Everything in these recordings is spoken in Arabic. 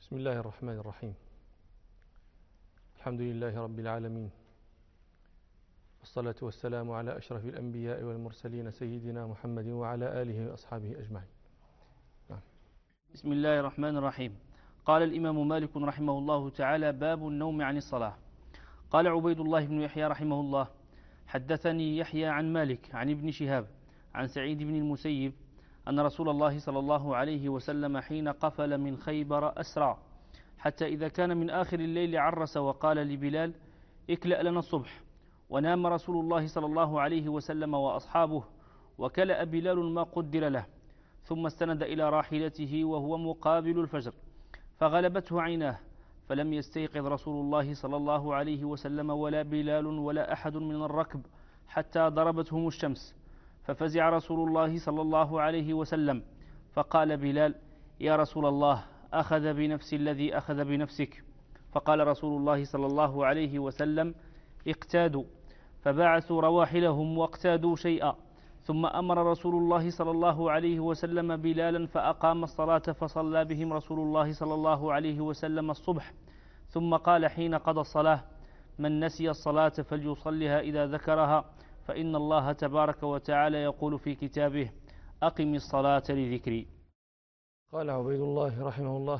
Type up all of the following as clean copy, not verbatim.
بسم الله الرحمن الرحيم. الحمد لله رب العالمين، والصلاة والسلام على أشرف الأنبياء والمرسلين سيدنا محمد وعلى آله وأصحابه أجمعين. بسم الله الرحمن الرحيم. قال الإمام مالك رحمه الله تعالى: باب النوم عن الصلاة. قال عبيد الله بن يحيى رحمه الله: حدثني يحيى عن مالك عن ابن شهاب عن سعيد بن المسيب أن رسول الله صلى الله عليه وسلم حين قفل من خيبر أسرع، حتى إذا كان من آخر الليل عرس وقال لبلال: اكلأ لنا الصبح. ونام رسول الله صلى الله عليه وسلم وأصحابه، وكلأ بلال ما قدر له، ثم استند إلى راحلته وهو مقابل الفجر، فغلبته عيناه، فلم يستيقظ رسول الله صلى الله عليه وسلم ولا بلال ولا أحد من الركب حتى ضربتهم الشمس، ففزع رسول الله صلى الله عليه وسلم، فقال بلال: يا رسول الله، أخذ بنفس الذي أخذ بنفسك. فقال رسول الله صلى الله عليه وسلم: اقتادوا. فبعثوا رواحلهم واقتادوا شيئا، ثم أمر رسول الله صلى الله عليه وسلم بلالا فأقام الصلاة، فصلى بهم رسول الله صلى الله عليه وسلم الصبح، ثم قال حين قضى الصلاة: من نسي الصلاة فليصلها إذا ذكرها، فإن الله تبارك وتعالى يقول في كتابه: أقم الصلاة لذكري. قال عبيد الله رحمه الله: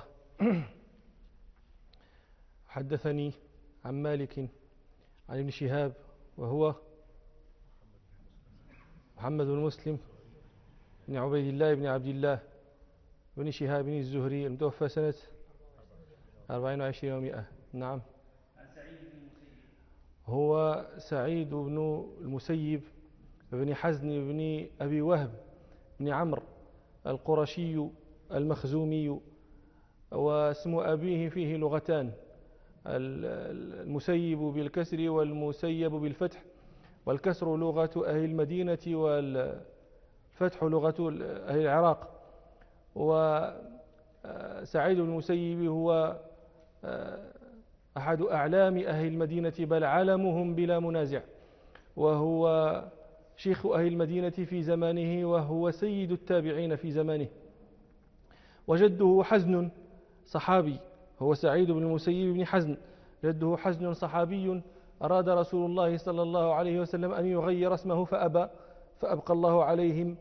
حدثني عن مالك عن ابن شهاب، وهو محمد بن مسلم بن عبيد الله بن عبد الله بن شهاب بن الزهري، المتوفى سنة 24 و100. نعم. هو سعيد بن المسيب بن حزن بن أبي وهب بن عمرو القرشي المخزومي، واسم أبيه فيه لغتان: المسيب بالكسر والمسيب بالفتح، والكسر لغة أهل المدينة والفتح لغة أهل العراق. وسعيد بن المسيب هو أحد أعلام أهل المدينة، بل علمهم بلا منازع، وهو شيخ أهل المدينة في زمانه، وهو سيد التابعين في زمانه. وجده حزن صحابي، هو سعيد بن المسيب بن حزن، جده حزن صحابي. أراد رسول الله صلى الله عليه وسلم أن يغير اسمه فأبى، فأبقى الله عليهم.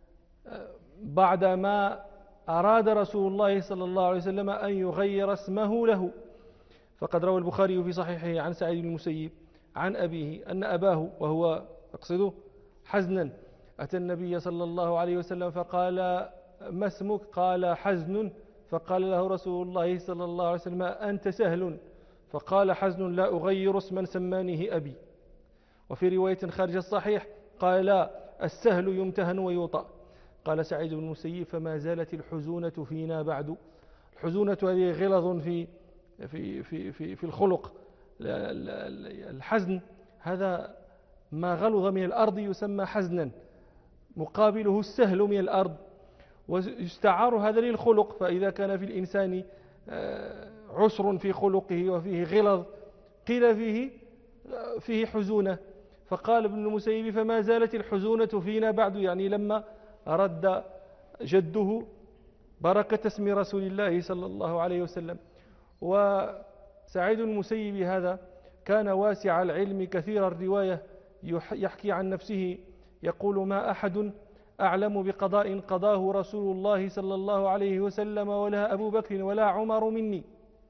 بعدما أراد رسول الله صلى الله عليه وسلم أن يغير اسمه له، فقد روى البخاري في صحيحه عن سعيد بن المسيب عن أبيه أن أباه، وهو أقصده حزنا، أتى النبي صلى الله عليه وسلم فقال: ما اسمك؟ قال: حزن. فقال له رسول الله صلى الله عليه وسلم: أنت سهل. فقال حزن: لا أغير اسما سمانه أبي. وفي رواية خارج الصحيح قال: لا، السهل يمتهن ويوطأ. قال سعيد بن المسيب: فما زالت الحزونة فينا بعد. الحزونة هذه غلظ في الخلق. الحزن هذا ما غلظ من الأرض يسمى حزنا، مقابله السهل من الأرض، ويستعار هذا للخلق. فإذا كان في الإنسان عسر في خلقه وفيه غلظ، قيل فيه حزونة. فقال ابن المسيب: فما زالت الحزونة فينا بعد، يعني لما رد جده بركة اسم رسول الله صلى الله عليه وسلم. وسعيد المسيب هذا كان واسع العلم كثير الرواية، يحكي عن نفسه يقول: ما أحد أعلم بقضاء قضاه رسول الله صلى الله عليه وسلم ولا أبو بكر ولا عمر مني.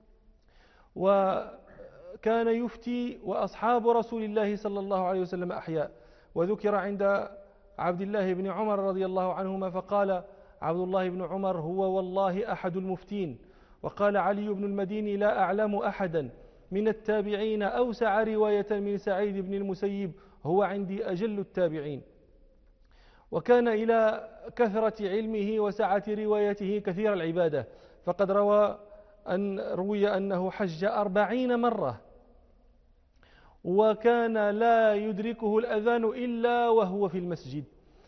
وكان يفتي وأصحاب رسول الله صلى الله عليه وسلم أحياء. وذكر عند عبد الله بن عمر رضي الله عنهما فقال عبد الله بن عمر: هو والله أحد المفتين. وقال علي بن المديني: لا أعلم أحدا من التابعين أوسع رواية من سعيد بن المسيب، هو عندي أجل التابعين. وكان إلى كثرة علمه وسعة روايته كثير العبادة، فقد روي أنه حج 40 مرة، وكان لا يدركه الأذان إلا وهو في المسجد.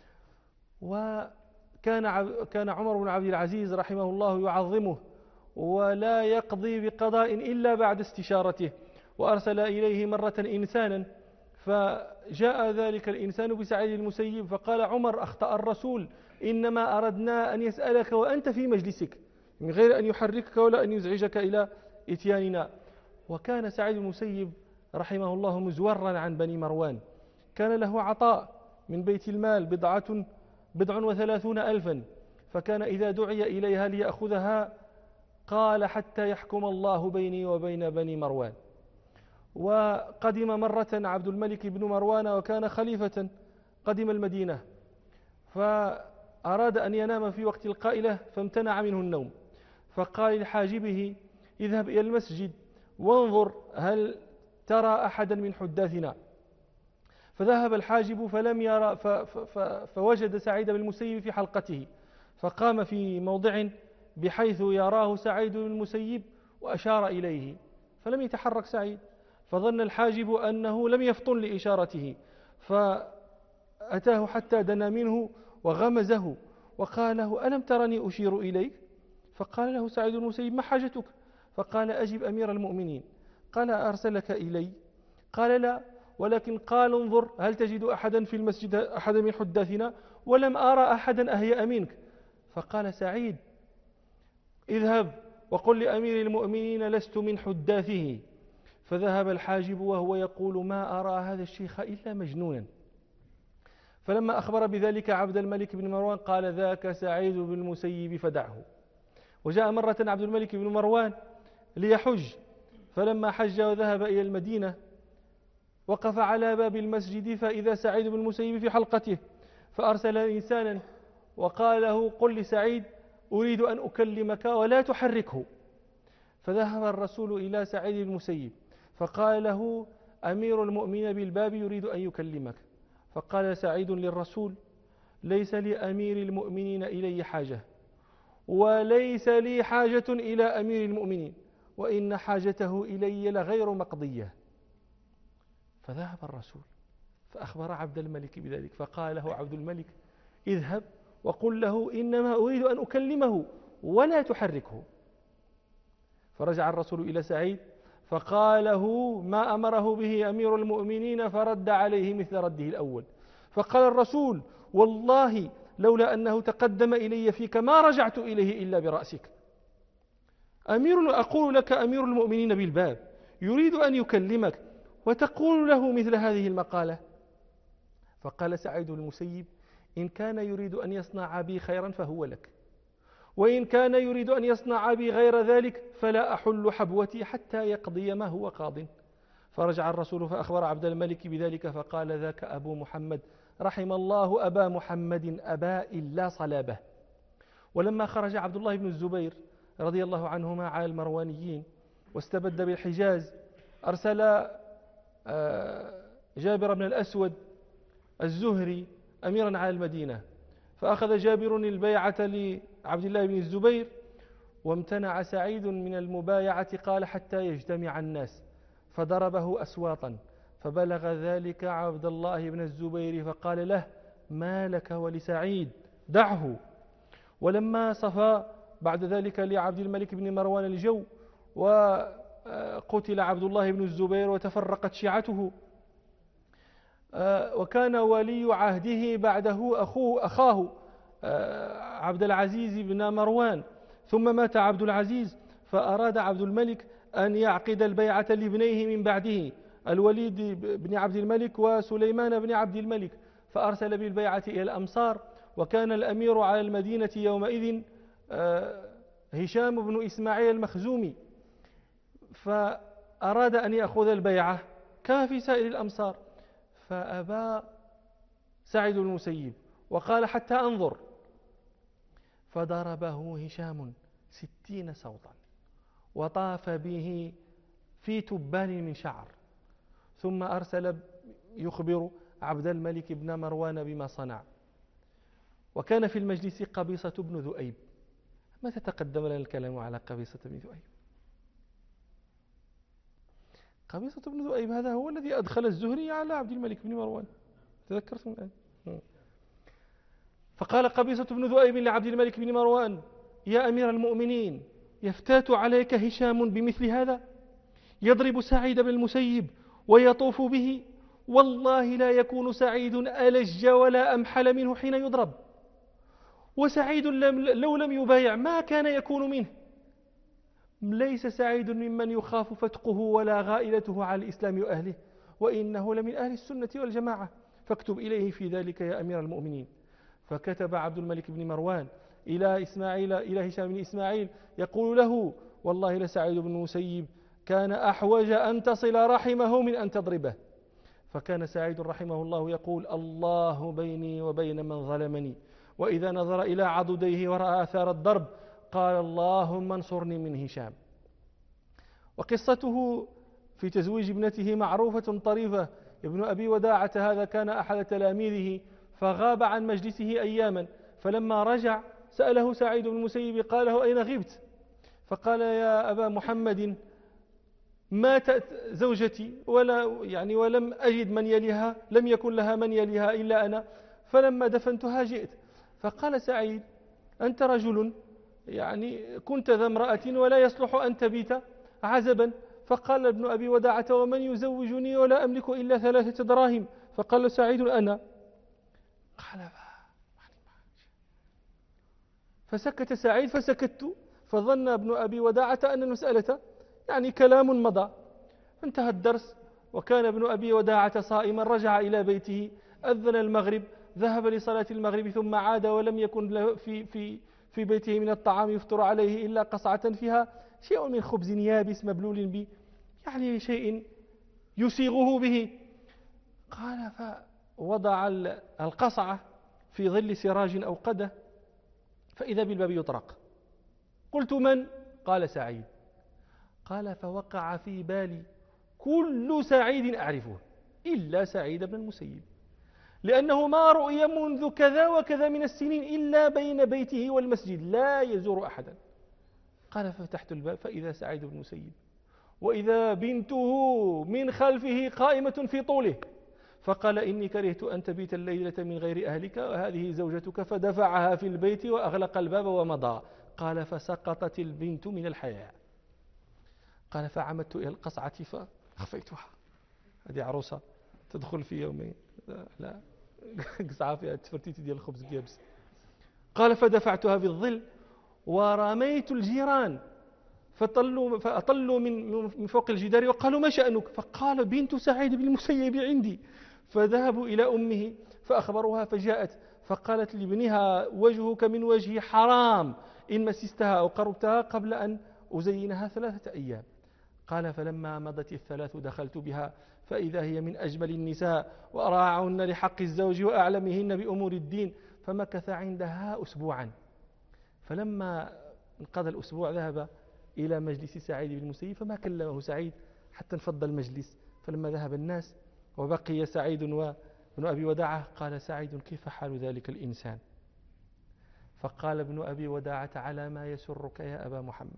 وكان عمر بن عبد العزيز رحمه الله يعظمه، ولا يقضي بقضاء إلا بعد استشارته. وأرسل إليه مرة إنسانا، فجاء ذلك الإنسان بسعيد المسيب، فقال عمر: أخطأ الرسول، إنما أردنا أن يسألك وأنت في مجلسك. من غير أن يحركك ولا أن يزعجك إلى إتياننا. وكان سعيد بن المسيب رحمه الله مزورا عن بني مروان، كان له عطاء من بيت المال 37 ألفا، فكان إذا دعي إليها ليأخذها قال حتى يحكم الله بيني وبين بني مروان. وقدم مرة عبد الملك بن مروان وكان خليفة، قدم المدينة فأراد أن ينام في وقت القائلة فامتنع منه النوم، فقال لحاجبه اذهب إلى المسجد وانظر هل ترى أحدا من حداثنا. فذهب الحاجب فلم يرى فوجد سعيد بن المسيب في حلقته، فقام في موضع بحيث يراه سعيد بن المسيب وأشار إليه، فلم يتحرك سعيد، فظن الحاجب أنه لم يفطن لإشارته، فأتاه حتى دنا منه وغمزه وقال له ألم ترني أشير إليك؟ فقال له سعيد بن المسيب ما حاجتك؟ فقال أجب أمير المؤمنين. قال أرسلك إلي؟ قال لا، ولكن قال انظر هل تجد أحدا في المسجد أحدا من حداثنا؟ ولم أرى أحدا أهيأ منك. فقال سعيد اذهب وقل لأمير المؤمنين لست من حداثه. فذهب الحاجب وهو يقول ما أرى هذا الشيخ إلا مجنونا. فلما أخبر بذلك عبد الملك بن مروان قال ذاك سعيد بن المسيب فدعه. وجاء مرة عبد الملك بن مروان ليحج، فلما حج وذهب إلى المدينة وقف على باب المسجد فإذا سعيد بن المسيب في حلقته، فأرسل إنسانا وقال له قل لسعيد أريد أن أكلمك ولا تحركه. فذهب الرسول إلى سعيد بن المسيب فقال له أمير المؤمنين بالباب يريد أن يكلمك. فقال سعيد للرسول ليس لأمير المؤمنين إلي حاجة، وليس لي حاجة إلى أمير المؤمنين، وإن حاجته إلي لغير مقضية. فذهب الرسول فأخبر عبد الملك بذلك، فقال له عبد الملك اذهب وقل له إنما أريد أن أكلمه ولا تحركه. فرجع الرسول إلى سعيد فقال له ما أمره به أمير المؤمنين، فرد عليه مثل رده الأول. فقال الرسول والله لولا أنه تقدم إلي فيك ما رجعت إليه إلا برأسك. أقول لك أمير المؤمنين بالباب يريد أن يكلمك وتقول له مثل هذه المقالة. فقال سعيد بن المسيب إن كان يريد أن يصنع بي خيرا فهو لك، وإن كان يريد أن يصنع بي غير ذلك فلا أحل حبوتي حتى يقضي ما هو قاض. فرجع الرسول فأخبر عبد الملك بذلك فقال ذاك أبو محمد رحم الله أبا محمد أباء لا صلابه. ولما خرج عبد الله بن الزبير رضي الله عنهما على المروانيين واستبد بالحجاز أرسل جابر بن الأسود الزهري أميرا على المدينة، فأخذ جابر البيعة لعبد الله بن الزبير وامتنع سعيد من المبايعة قال حتى يجتمع الناس، فضربه أسواطا، فبلغ ذلك عبد الله بن الزبير فقال له ما لك ولسعيد دعه. ولما صفى بعد ذلك لعبد الملك بن مروان الجو وقتل عبد الله بن الزبير وتفرقت شيعته، وكان ولي عهده بعده أخاه عبد العزيز بن مروان، ثم مات عبد العزيز، فأراد عبد الملك أن يعقد البيعة لابنيه من بعده الوليد بن عبد الملك وسليمان بن عبد الملك، فأرسل بالبيعة إلى الأمصار، وكان الأمير على المدينة يومئذ هشام بن إسماعيل المخزومي، فأراد أن يأخذ البيعة كما في سائر الأمصار، فأبى سعيد بن المسيب وقال حتى أنظر، فضربه هشام 60 صوتا وطاف به في تبان من شعر، ثم أرسل يخبر عبد الملك بن مروان بما صنع. وكان في المجلس قبيصة بن ذؤيب. متى تقدم لنا الكلام على قبيصة بن ذؤيب؟ قبيصة بن ذؤيب هذا هو الذي أدخل الزهري على عبد الملك بن مروان، تذكرتم الآن؟ فقال قبيصة بن ذؤيب لعبد الملك بن مروان يا أمير المؤمنين يفتات عليك هشام بمثل هذا، يضرب سعيد بن المسيب ويطوف به، والله لا يكون سعيد ألج ولا أمحل منه حين يضرب، وسعيد لو لم يبايع ما كان يكون منه. ليس سعيد ممن يخاف فتقه ولا غائلته على الإسلام وأهله، وإنه لمن أهل السنة والجماعة، فاكتب إليه في ذلك يا أمير المؤمنين. فكتب عبد الملك بن مروان إلى هشام بن إسماعيل يقول له: والله لسعيد بن المسيب كان أحوج أن تصل رحمه من أن تضربه. فكان سعيد رحمه الله يقول: الله بيني وبين من ظلمني، وإذا نظر إلى عضديه ورأى آثار الضرب قال: اللهم انصرني من هشام. وقصته في تزويج ابنته معروفة طريفة. ابن أبي وداعة هذا كان أحد تلاميذه فغاب عن مجلسه أياما، فلما رجع سأله سعيد بن المسيب قال له: أين غبت؟ فقال: يا أبا محمد ماتت زوجتي ولم أجد من يليها، لم يكن لها من يليها إلا أنا، فلما دفنتها جئت. فقال سعيد: أنت رجل كنت ذا امرأة ولا يصلح أن تبيت عزبا. فقال ابن أبي وداعة: ومن يزوجني ولا أملك إلا 3 دراهم؟ فقال سعيد: أنا. قال: فسكت سعيد فسكت، فظن ابن أبي وداعة أن المسألة كلام مضى. انتهى الدرس، وكان ابن أبي وداعة صائما، رجع إلى بيته، أذن المغرب، ذهب لصلاة المغرب ثم عاد، ولم يكن له في بيته من الطعام يفطر عليه إلا قصعة فيها شيء من خبز يابس مبلول به، شيء يسيغه به. قال: فوضع القصعة في ظل سراج أوقده، فإذا بالباب يطرق. قلت: من؟ قال: سعيد. قال: فوقع في بالي كل سعيد أعرفه إلا سعيد بن المسيب، لأنه ما رؤي منذ كذا وكذا من السنين إلا بين بيته والمسجد لا يزور أحدا. قال: ففتحت الباب فإذا سعيد بن المسيب، وإذا بنته من خلفه قائمة في طوله، فقال: إني كرهت أن تبيت الليلة من غير أهلك، وهذه زوجتك. فدفعها في البيت وأغلق الباب ومضى. قال: فسقطت البنت من الحياء. قال: فعمدت إلى القصعة فخفيتها. هذه عروسة تدخل في يومين، لا قصعة فيها تفرتيت ديال الخبز اليابس. قال: فدفعتها في الظل ورميت الجيران فأطلوا من فوق الجدار وقالوا: ما شأنك؟ فقال: بنت سعيد بن المسيب عندي. فذهبوا إلى أمه فأخبروها، فجاءت فقالت لابنها: وجهك من وجهي حرام إن مسستها أو قربتها قبل أن أزينها 3 أيام. قال: فلما مضت 3 دخلت بها فإذا هي من أجمل النساء وأراعهن لحق الزوج وأعلمهن بأمور الدين. فمكث عندها أسبوعا. فلما انقضى الأسبوع ذهب إلى مجلس سعيد بن المسيب، فما كلمه سعيد حتى انفض المجلس. فلما ذهب الناس وبقي سعيد وابن أبي وداعة، قال سعيد: كيف حال ذلك الإنسان؟ فقال ابن أبي وداعة: على ما يسرك يا أبا محمد.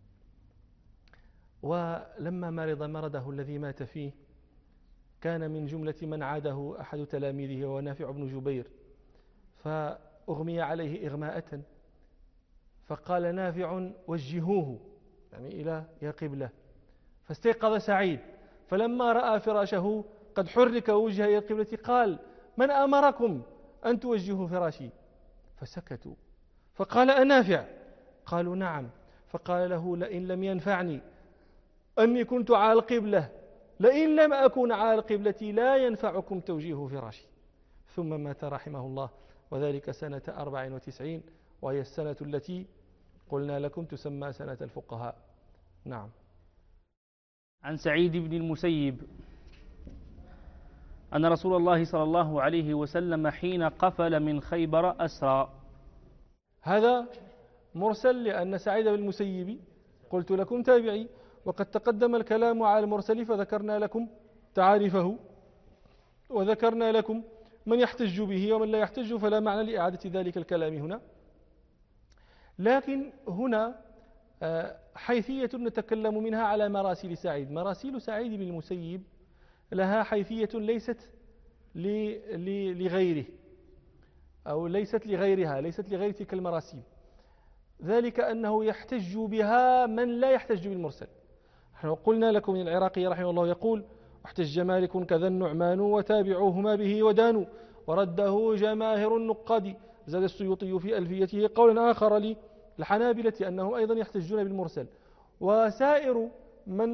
ولما مرض مرضه الذي مات فيه، كان من جملة من عاده أحد تلاميذه ونافع بن جبير، فأغمي عليه إغماءة، فقال نافع: وجهوه إلى قبلة. فاستيقظ سعيد، فلما رأى فراشه قد حرك وجهه إلى القبلة قال: من أمركم أن توجهوا فراشي؟ فسكتوا. فقال: أنافع؟ قالوا: نعم. فقال له: لئن لم ينفعني أني كنت على القبلة، لئن لم أكن على القبلة لا ينفعكم توجيه فراشي. ثم مات رحمه الله، وذلك سنة 94، وهي السنة التي قلنا لكم تسمى سنة الفقهاء. نعم. عن سعيد بن المسيب أن رسول الله صلى الله عليه وسلم حين قفل من خيبر أسرى. هذا مرسل، لأن سعيد بن المسيب قلت لكم تابعي، وقد تقدم الكلام على المرسل فذكرنا لكم تعارفه، وذكرنا لكم من يحتج به ومن لا يحتج، فلا معنى لإعادة ذلك الكلام هنا. لكن هنا حيثية نتكلم منها على مراسيل سعيد. مراسيل سعيد بن المسيب لها حيثية ليست لغيره، أو ليست لغيرها، ليست لغير تلك المراسيل، ذلك أنه يحتج بها من لا يحتج بالمرسل. نحن قلنا لكم من العراقي رحمه الله يقول: احتج مالك كذا النعمان وتابعوهما به ودانوا، ورده جماهر النقاد زاد السيوطي في ألفيته قولا آخر للحنابلة أنهم أيضا يحتجون بالمرسل، وسائر من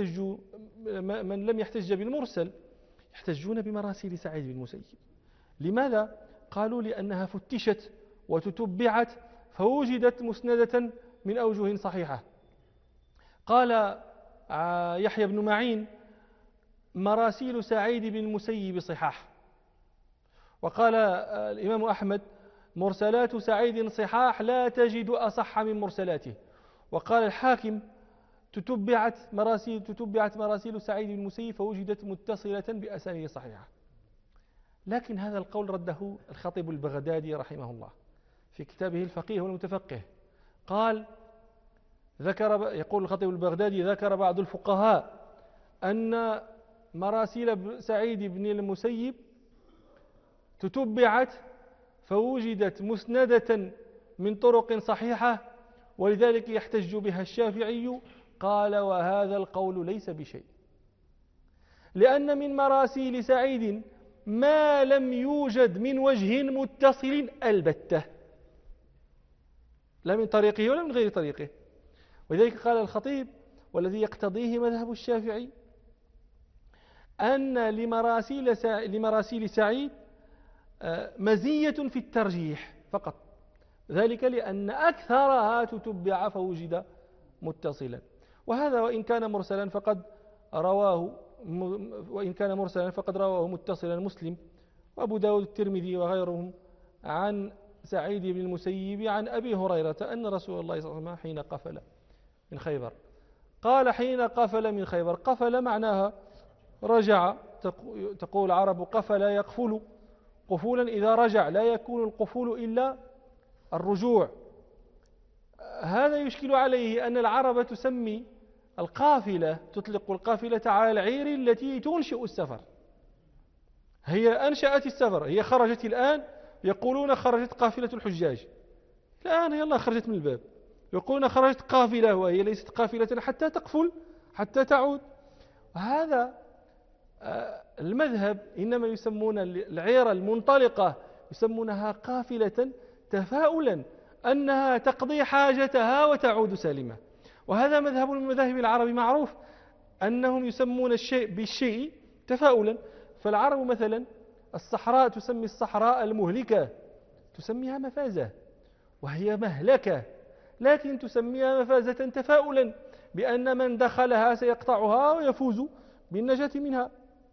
لم يحتج بالمرسل يحتجون بمراسيل سعيد بن المسيب. لماذا؟ قالوا لأنها فتشت وتتبعت فوجدت مسندة من أوجه صحيحة. قال يحيى بن معين: مراسيل سعيد بن المسيب صحاح. وقال الإمام أحمد: مرسلات سعيد صحاح لا تجد أصح من مرسلاته. وقال الحاكم: تتبعت مراسيل سعيد بن المسيب فوجدت متصلة بأسانيد صحيحة. لكن هذا القول رده الخطيب البغدادي رحمه الله في كتابه الفقيه والمتفقه. يقول الخطيب البغدادي: ذكر بعض الفقهاء أن مراسيل سعيد بن المسيب تتبعت فوجدت مسندة من طرق صحيحة ولذلك يحتج بها الشافعي. قال: وهذا القول ليس بشيء، لأن من مراسيل سعيد ما لم يوجد من وجه متصل البتة، لا من طريقه ولا من غير طريقه. ولذلك قال الخطيب: والذي يقتضيه مذهب الشافعي أن لمراسيل سعيد مزية في الترجيح فقط، ذلك لأن أكثرها تتبع فوجد متصلا. وهذا وإن كان مرسلا فقد رواه متصلا مسلم وأبو داود الترمذي وغيرهم عن سعيد بن المسيب عن أبي هريرة أن رسول الله صلى الله عليه وسلم حين قفل من خيبر، قال: حين قفل من خيبر. قفل معناها رجع، تقول العرب: قفل يقفل قفولا إذا رجع، لا يكون القفول إلا الرجوع. هذا يشكل عليه أن العرب تسمي القافلة، تطلق القافلة على العير التي تنشئ السفر. هي أنشأت السفر، هي خرجت الآن، يقولون خرجت قافلة الحجاج، الآن هي الله خرجت من الباب، يقولون خرجت قافلة وهي ليست قافلة حتى تقفل حتى تعود. وهذا المذهب إنما يسمون العير المنطلقة يسمونها قافلة تفاؤلا أنها تقضي حاجتها وتعود سالمة. وهذا مذهب من مذاهب العرب معروف، أنهم يسمون الشيء بالشيء تفاؤلا. فالعرب مثلا الصحراء تسمي الصحراء المهلكة تسميها مفازة، وهي مهلكة، لكن تسميها مفازة تفاؤلا بأن من دخلها سيقطعها ويفوز بالنجاة منها.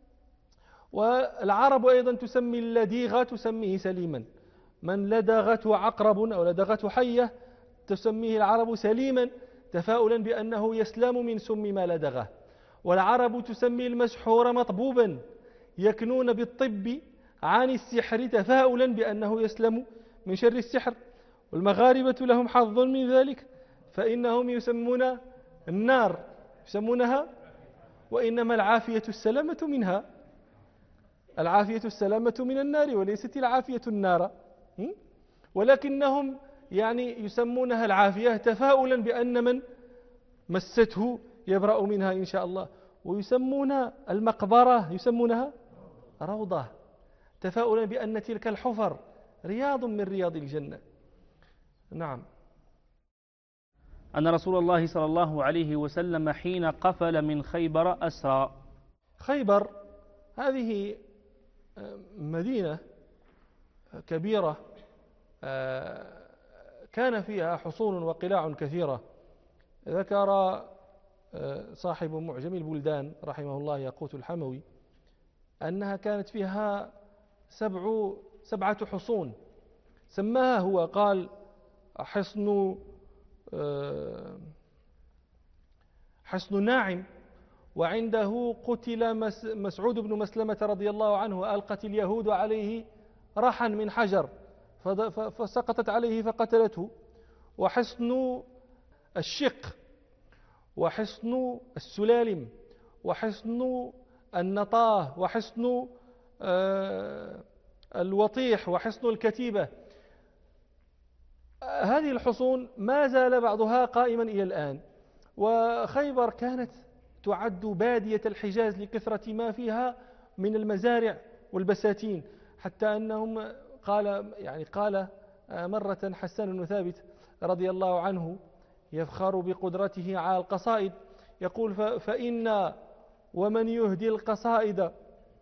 والعرب أيضا تسمي اللديغة تسميه سليما، من لدغته عقرب أو لدغته حية تسميه العرب سليما تفاؤلا بأنه يسلم من سم ما لدغه. والعرب تسمي المسحور مطبوبا يكنون بالطب عن السحر تفاؤلا بأنه يسلم من شر السحر. والمغاربة لهم حظ من ذلك، فإنهم يسمون النار يسمونها وإنما العافية السلامة منها، العافية السلامة من النار وليست العافية النار، ولكنهم يعني يسمونها العافية تفاؤلا بأن من مسته يبرأ منها إن شاء الله. ويسمون المقبرة يسمونها روضة تفاؤلا بأن تلك الحفر رياض من رياض الجنة. نعم. أن رسول الله صلى الله عليه وسلم حين قفل من خيبر أسرى. خيبر هذه مدينة كبيرة كان فيها حصون وقلاع كثيرة. ذكر صاحب معجم البلدان رحمه الله ياقوت الحموي أنها كانت فيها 7 حصون سماها هو، قال: حصن ناعم، وعنده قتل مسعود بن مسلمة رضي الله عنه، ألقت اليهود عليه رحا من حجر فسقطت عليه فقتلته. وحصن الشق، وحصن السلالم، وحصن النطاه، وحصن الوطيح، وحصن الكتيبة. هذه الحصون ما زال بعضها قائما إلى الآن. وخيبر كانت تعد بادية الحجاز لكثرة ما فيها من المزارع والبساتين، حتى أنهم قال مرة حسان بن ثابت رضي الله عنه يفخر بقدرته على القصائد، يقول: فإنا ومن يهدي القصائد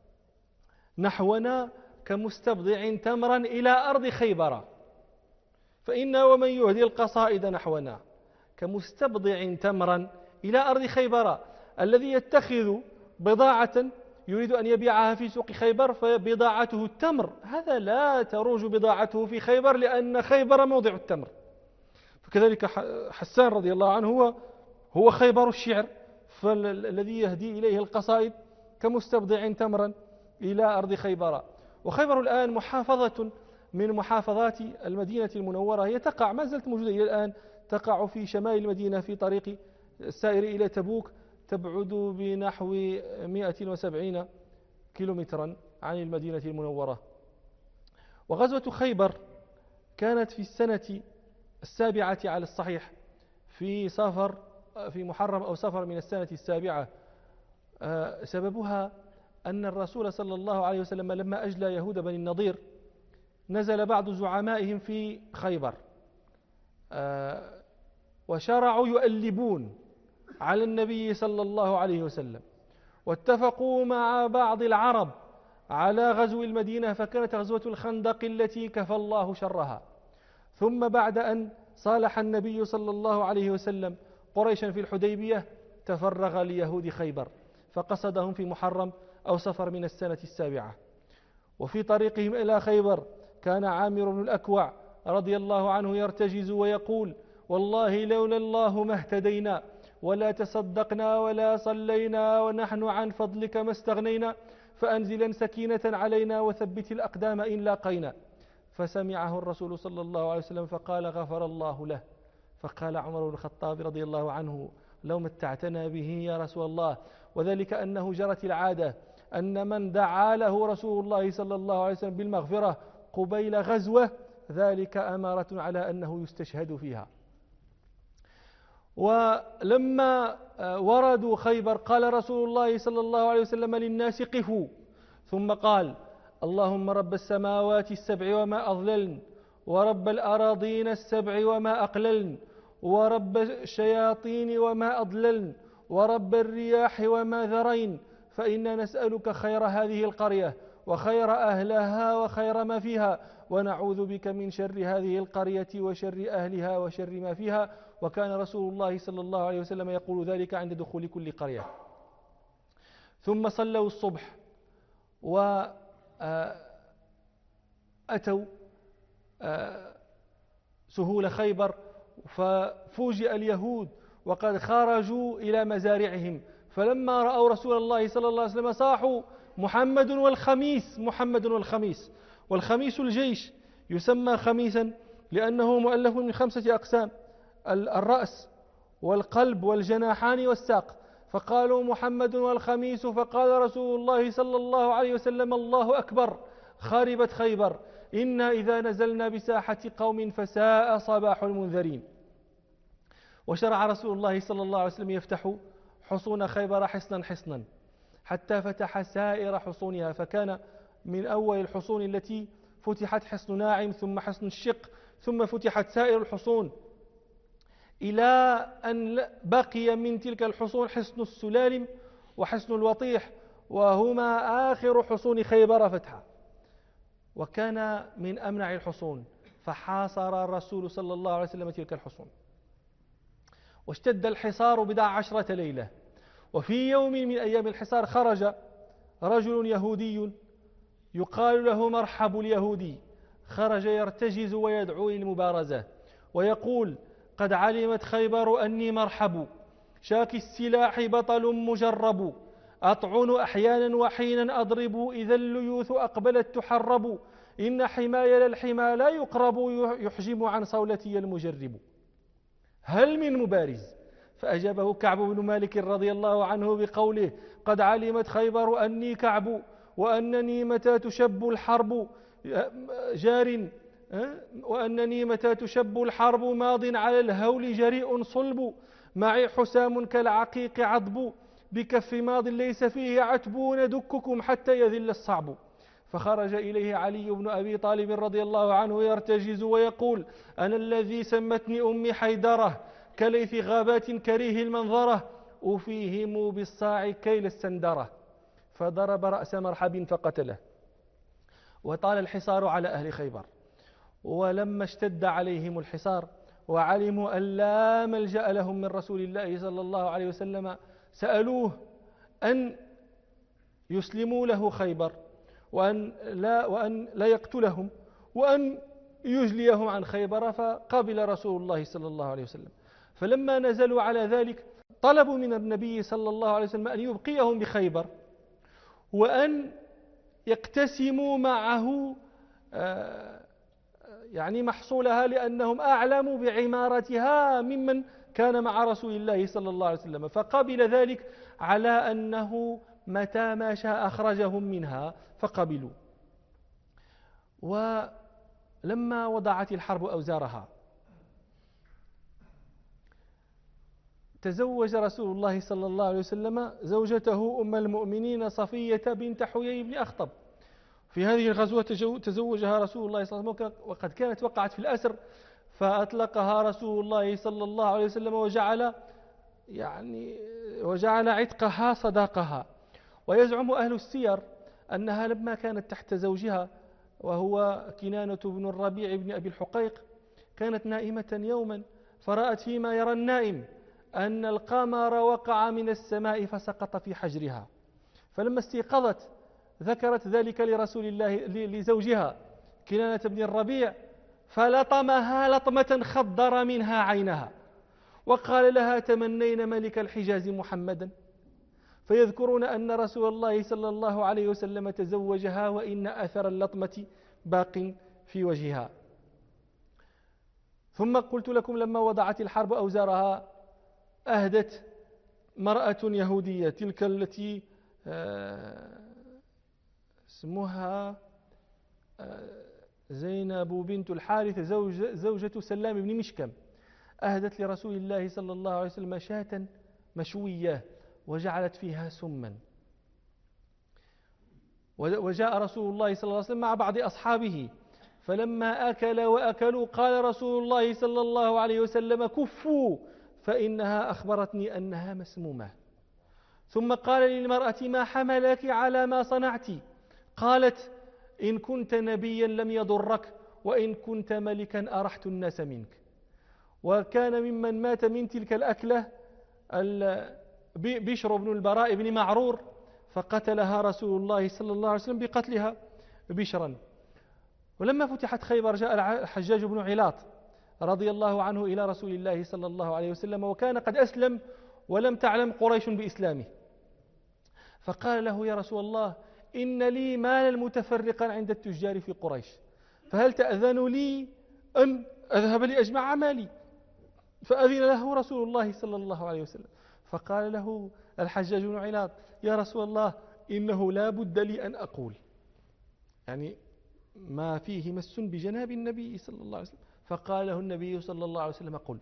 نحونا كمستبضع تمرا إلى أرض خيبر. فإنا ومن يهدي القصائد نحونا كمستبضع تمرا إلى أرض خيبر. الذي يتخذ بضاعة يريد أن يبيعها في سوق خيبر فبضاعته التمر، هذا لا تروج بضاعته في خيبر لأن خيبر موضع التمر. فكذلك حسان رضي الله عنه هو خيبر الشعر، فالذي يهدي إليه القصائد كمستبضع تمرا إلى أرض خيبر. وخيبر الآن محافظة من محافظات المدينة المنورة، هي تقع ما زالت موجودة إلى الآن، تقع في شمال المدينة في طريق السائر إلى تبوك، تبعد بنحو 170 كيلومترا عن المدينة المنورة. وغزوة خيبر كانت في السنة 7 على الصحيح في محرم أو صفر من السنة 7. سببها أن الرسول صلى الله عليه وسلم لما أجلى يهود بني النضير نزل بعض زعمائهم في خيبر، وشرعوا يؤلبون على النبي صلى الله عليه وسلم، واتفقوا مع بعض العرب على غزو المدينة، فكانت غزوة الخندق التي كفى الله شرها. ثم بعد أن صالح النبي صلى الله عليه وسلم قريشا في الحديبية تفرغ ليهود خيبر فقصدهم في محرم أو صفر من السنة 7. وفي طريقهم إلى خيبر كان عامر بن الأكوع رضي الله عنه يرتجز ويقول: والله لولا الله ما اهتدينا ولا تصدقنا ولا صلينا ونحن عن فضلك ما استغنينا، فأنزلا سكينة علينا وثبت الأقدام إن لاقينا. فسمعه الرسول صلى الله عليه وسلم فقال: غفر الله له. فقال عمر بن الخطاب رضي الله عنه: لو متعتنا به يا رسول الله. وذلك أنه جرت العادة أن من دعا له رسول الله صلى الله عليه وسلم بالمغفرة قبيل غزوة ذلك أمارة على أنه يستشهد فيها. ولما وردوا خيبر قال رسول الله صلى الله عليه وسلم للناس: قفوا. ثم قال: اللهم رب السماوات السبع وما أضللن، ورب الأراضين السبع وما أقللن، ورب الشياطين وما أضللن، ورب الرياح وما ذرين، فإنا نسألك خير هذه القرية وخير أهلها وخير ما فيها، ونعوذ بك من شر هذه القرية وشر أهلها وشر ما فيها. وكان رسول الله صلى الله عليه وسلم يقول ذلك عند دخول كل قرية. ثم صلوا الصبح وأتوا سهول خيبر، ففوجئ اليهود وقد خرجوا إلى مزارعهم، فلما رأوا رسول الله صلى الله عليه وسلم صاحوا: محمد والخميس، محمد والخميس. والخميس الجيش يسمى خميسا لأنه مؤلف من 5 أقسام: الرأس والقلب والجناحان والساق. فقالوا: محمد والخميس. فقال رسول الله صلى الله عليه وسلم: الله أكبر، خربت خيبر، إنا إذا نزلنا بساحة قوم فساء صباح المنذرين. وشرع رسول الله صلى الله عليه وسلم يفتح حصون خيبر حصنا حصنا حتى فتح سائر حصونها، فكان من أول الحصون التي فتحت حصن ناعم، ثم حصن الشق، ثم فتحت سائر الحصون، إلى أن بقي من تلك الحصون حصن السلالم وحصن الوطيح، وهما آخر حصون خيبر فتحا، وكان من أمنع الحصون. فحاصر الرسول صلى الله عليه وسلم تلك الحصون، واشتد الحصار 11 ليلة. وفي يوم من أيام الحصار خرج رجل يهودي يقال له مرحب اليهودي، خرج يرتجز ويدعو للمبارزة ويقول: قد علمت خيبر أني مرحب، شاك السلاح بطل مجرب، أطعن أحيانا وحينا أضرب، إذا الليوث أقبلت تحرب، إن حماي للحمى لا يقرب، يحجم عن صولتي المجرب، هل من مبارز؟ فأجابه كعب بن مالك رضي الله عنه بقوله: قد علمت خيبر أني كعب، وأنني متى تشب الحرب وأنني متى تشب الحرب ماض على الهول جريء صلب، معي حسام كالعقيق عضب، بكف ماض ليس فيه عتب، ندككم حتى يذل الصعب. فخرج إليه علي بن أبي طالب رضي الله عنه يرتجز ويقول: أنا الذي سمتني أمي حيدرة كليث غابات كريه المنظرة أفيهم بالصاع كيل السندرة. فضرب رأس مرحب فقتله. وطال الحصار على أهل خيبر، ولما اشتد عليهم الحصار وعلموا أن لا ملجأ لهم من رسول الله صلى الله عليه وسلم سألوه أن يسلموا له خيبر، وأن لا يقتلهم، وأن يجليهم عن خيبر. فقبل رسول الله صلى الله عليه وسلم. فلما نزلوا على ذلك طلبوا من النبي صلى الله عليه وسلم أن يبقيهم بخيبر، وأن يقتسموا معه يعني محصولها، لأنهم أعلموا بعمارتها ممن كان مع رسول الله صلى الله عليه وسلم. فقبل ذلك على أنه متى ما شاء أخرجهم منها، فقبلوا. ولما وضعت الحرب أوزارها تزوج رسول الله صلى الله عليه وسلم زوجته أم المؤمنين صفية بنت حيي بن أخطب. في هذه الغزوة تزوجها رسول الله صلى الله عليه وسلم، وقد كانت وقعت في الأسر، فأطلقها رسول الله صلى الله عليه وسلم وجعل عتقها صداقها. ويزعم أهل السير أنها لما كانت تحت زوجها وهو كنانة بن الربيع بن أبي الحقيق كانت نائمة يوما، فرأت فيما يرى النائم أن القمر وقع من السماء فسقط في حجرها. فلما استيقظت ذكرت ذلك لرسول الله لزوجها كنانة بن الربيع، فلطمها لطمة خضر منها عينها، وقال لها: تمنين ملك الحجاز محمدا؟ فيذكرون أن رسول الله صلى الله عليه وسلم تزوجها، وإن أثر اللطمة باق في وجهها. ثم قلت لكم لما وضعت الحرب أوزارها أهدت مرأة يهودية، تلك التي اسمها زينب بنت الحارث زوجة سلام بن مشكم، أهدت لرسول الله صلى الله عليه وسلم شاة مشوية وجعلت فيها سما. وجاء رسول الله صلى الله عليه وسلم مع بعض أصحابه، فلما أكل وأكلوا قال رسول الله صلى الله عليه وسلم: كفوا فإنها أخبرتني أنها مسمومة. ثم قال للمرأة: ما حملك على ما صنعت؟ قالت: إن كنت نبيا لم يضرك، وإن كنت ملكا أرحت الناس منك. وكان ممن مات من تلك الأكلة بشر بن البراء بن معرور، فقتلها رسول الله صلى الله عليه وسلم بقتلها بشرا. ولما فتحت خيبر جاء الحجاج بن علاط رضي الله عنه إلى رسول الله صلى الله عليه وسلم، وكان قد أسلم ولم تعلم قريش بإسلامه، فقال له: يا رسول الله، إن لي مالا متفرقا عند التجار في قريش، فهل تأذن لي أن أذهب لأجمع مالي؟ فأذن له رسول الله صلى الله عليه وسلم. فقال له الحجاج بن علاط: يا رسول الله، إنه لا بد لي أن أقول، يعني ما فيه مس بجناب النبي صلى الله عليه وسلم. فقال له النبي صلى الله عليه وسلم: قل.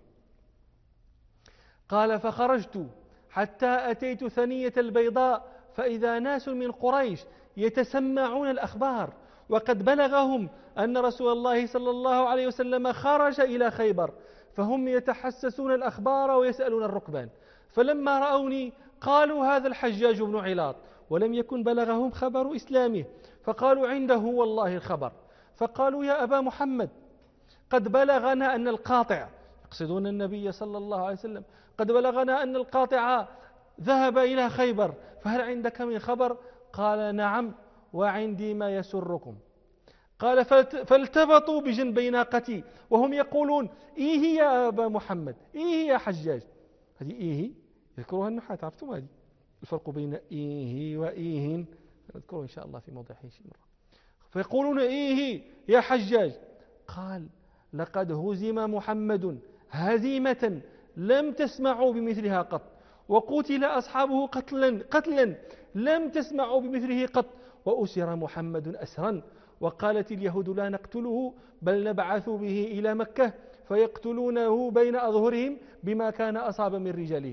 قال: فخرجت حتى أتيت ثنية البيضاء، فإذا ناس من قريش يتسمعون الأخبار، وقد بلغهم أن رسول الله صلى الله عليه وسلم خرج إلى خيبر، فهم يتحسسون الأخبار ويسألون الركبان. فلما رأوني قالوا: هذا الحجاج بن علاط، ولم يكن بلغهم خبر إسلامه، فقالوا: عنده والله الخبر. فقالوا: يا أبا محمد، قد بلغنا أن القاطع، يقصدون النبي صلى الله عليه وسلم، قد بلغنا أن القاطع ذهب إلى خيبر، فهل عندك من خبر؟ قال: نعم، وعندي ما يسركم. قال: فالتبطوا بجنبي ناقتي وهم يقولون: إيه يا أبا محمد، إيه يا حجاج. هذه إيه يذكرها النحاة، عرفتم هذه الفرق بين إيه وإيه، نذكره إن شاء الله في موضعه شيء مرة. فيقولون: إيه يا حجاج. قال: لقد هزم محمد هزيمة لم تسمعوا بمثلها قط، وقتل أصحابه قتلا لم تسمعوا بمثله قط، وأسر محمد أسرا، وقالت اليهود: لا نقتله بل نبعث به إلى مكة فيقتلونه بين أظهرهم بما كان أصاب من رجالهم.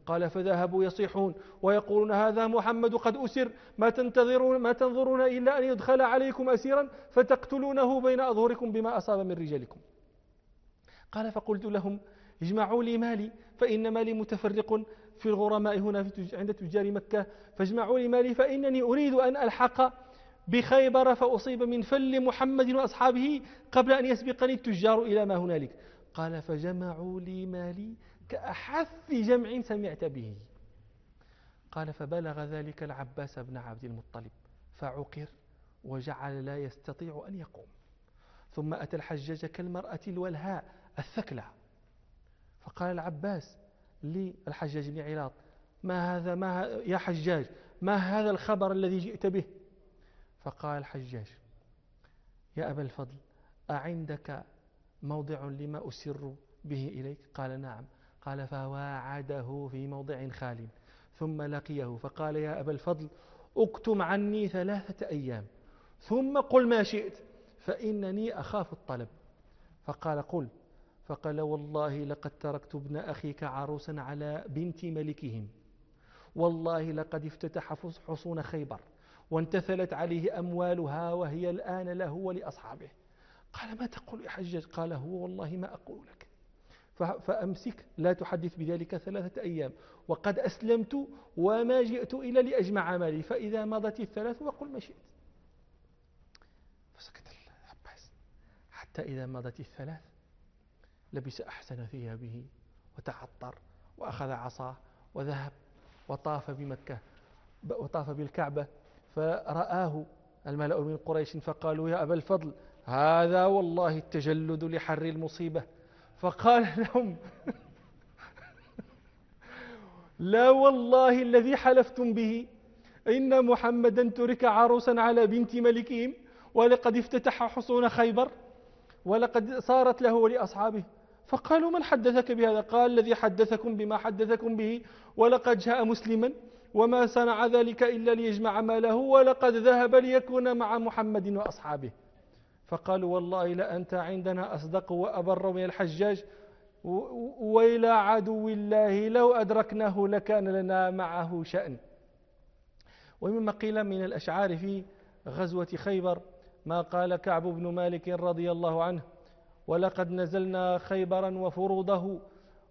قال فذهبوا يصيحون ويقولون هذا محمد قد أسر، ما تنظرون إلا أن يدخل عليكم أسيرا فتقتلونه بين أظهركم بما أصاب من رجالكم. قال فقلت لهم اجمعوا لي مالي فإن مالي متفرق في الغرماء هنا عند تجار مكة، فاجمعوا لي مالي فإنني أريد أن ألحق بخيبر فأصيب من فل محمد وأصحابه قبل أن يسبقني التجار إلى ما هنالك. قال فجمعوا لي مالي كأحث جمع سمعت به. قال فبلغ ذلك العباس بن عبد المطلب فعقر وجعل لا يستطيع أن يقوم، ثم أتى الحجاج كالمرأة الولهاء الثكلى، فقال العباس للحجاج بن علاط يا حجاج ما هذا الخبر الذي جئت به؟ فقال الحجاج يا أبا الفضل أعندك موضع لما أسر به إليك؟ قال نعم. قال فواعده في موضع خال، ثم لقيه فقال يا أبا الفضل اكتم عني 3 أيام ثم قل ما شئت فإنني أخاف الطلب. فقال قل. فقال والله لقد تركت ابن أخيك عروسا على بنت ملكهم، والله لقد افتتح حصون خيبر وانتثلت عليه أموالها وهي الآن له ولأصحابه. قال ما تقول يا حجاج؟ قال هو والله ما أقول لك، فأمسك لا تحدث بذلك 3 أيام، وقد أسلمت وما جئت إلا لأجمع مالي، فإذا مضت 3 وقل ما شئت. فسكت العباس حتى إذا مضت 3 لبس أحسن ثيابه وتعطر وأخذ عصاه وذهب وطاف بمكة وطاف بالكعبة، فرآه الملأ من قريش فقالوا يا أبا الفضل هذا والله التجلد لحر المصيبة. فقال لهم لا والله الذي حلفتم به إن محمدا ترك عروسا على بنت ملكهم ولقد افتتح حصون خيبر ولقد صارت له ولأصحابه. فقالوا من حدثك بهذا؟ قال الذي حدثكم بما حدثكم به، ولقد جاء مسلما وما صنع ذلك إلا ليجمع ماله ولقد ذهب ليكون مع محمد وأصحابه. فقالوا والله لأنت عندنا أصدق وأبر من الحجاج، وإلى عدو الله لو أدركناه لكان لنا معه شأن. ومما قيل من الأشعار في غزوة خيبر ما قال كعب بن مالك رضي الله عنه ولقد نزلنا خيبرا وفروضه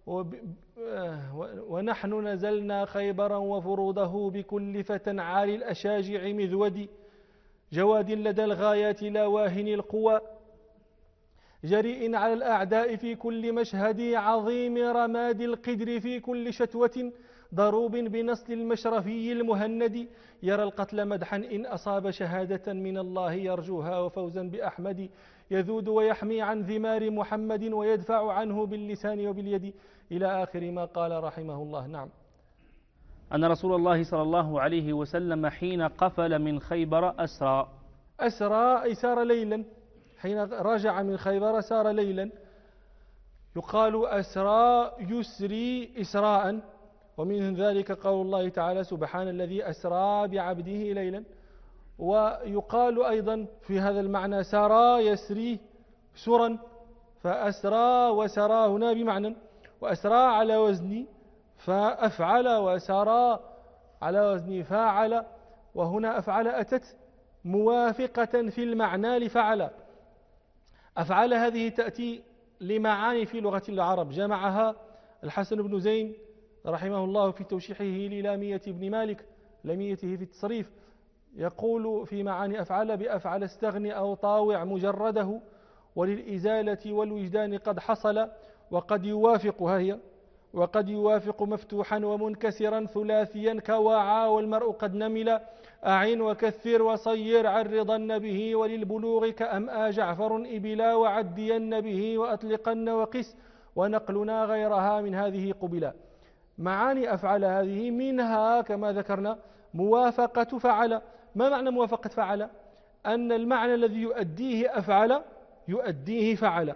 ونحن نزلنا خيبرا وفروضه بكل فتى عالي الأشاجع مذود جواد لدى الغايات لا واهن القوى جريء على الأعداء في كل مشهد عظيم رماد القدر في كل شتوة ضروب بنصل المشرفي المهند يرى القتل مدحا إن أصاب شهادة من الله يرجوها وفوزا بأحمد يذود ويحمي عن ذمار محمد ويدفع عنه باللسان وباليد إلى آخر ما قال رحمه الله. نعم. أن رسول الله صلى الله عليه وسلم حين قفل من خيبر أسرى أي سار ليلا، حين رجع من خيبر سار ليلا، يقال أسرى يسري إسراء، ومن ذلك قول الله تعالى سبحان الذي أسرى بعبده ليلا. ويقال أيضا في هذا المعنى سرى يسري سرا، فأسرى وسرى هنا بمعنى، وأسرى على وزن فأفعل وسرى على وزن فاعل، وهنا أفعل أتت موافقة في المعنى لفعل. أفعل هذه تأتي لمعاني في لغة العرب جمعها الحسن بن زين رحمه الله في توشيحه للامية ابن مالك لاميته في التصريف، يقول في معاني أفعل بأفعل استغني أو طاوع مجرده وللإزالة والوجدان قد حصل، وقد يوافق هي وقد يوافق مفتوحا ومنكسرا ثلاثيا كواعا والمرء قد نمل أعن وكثر وصير عرضن به وللبلوغ كأمآ جعفر إبلا وعدين به وأطلقن وقس ونقلنا غيرها من هذه قبلا. معاني أفعل هذه منها كما ذكرنا موافقة فعل. ما معنى موافقة فعل؟ أن المعنى الذي يؤديه أفعل يؤديه فعل.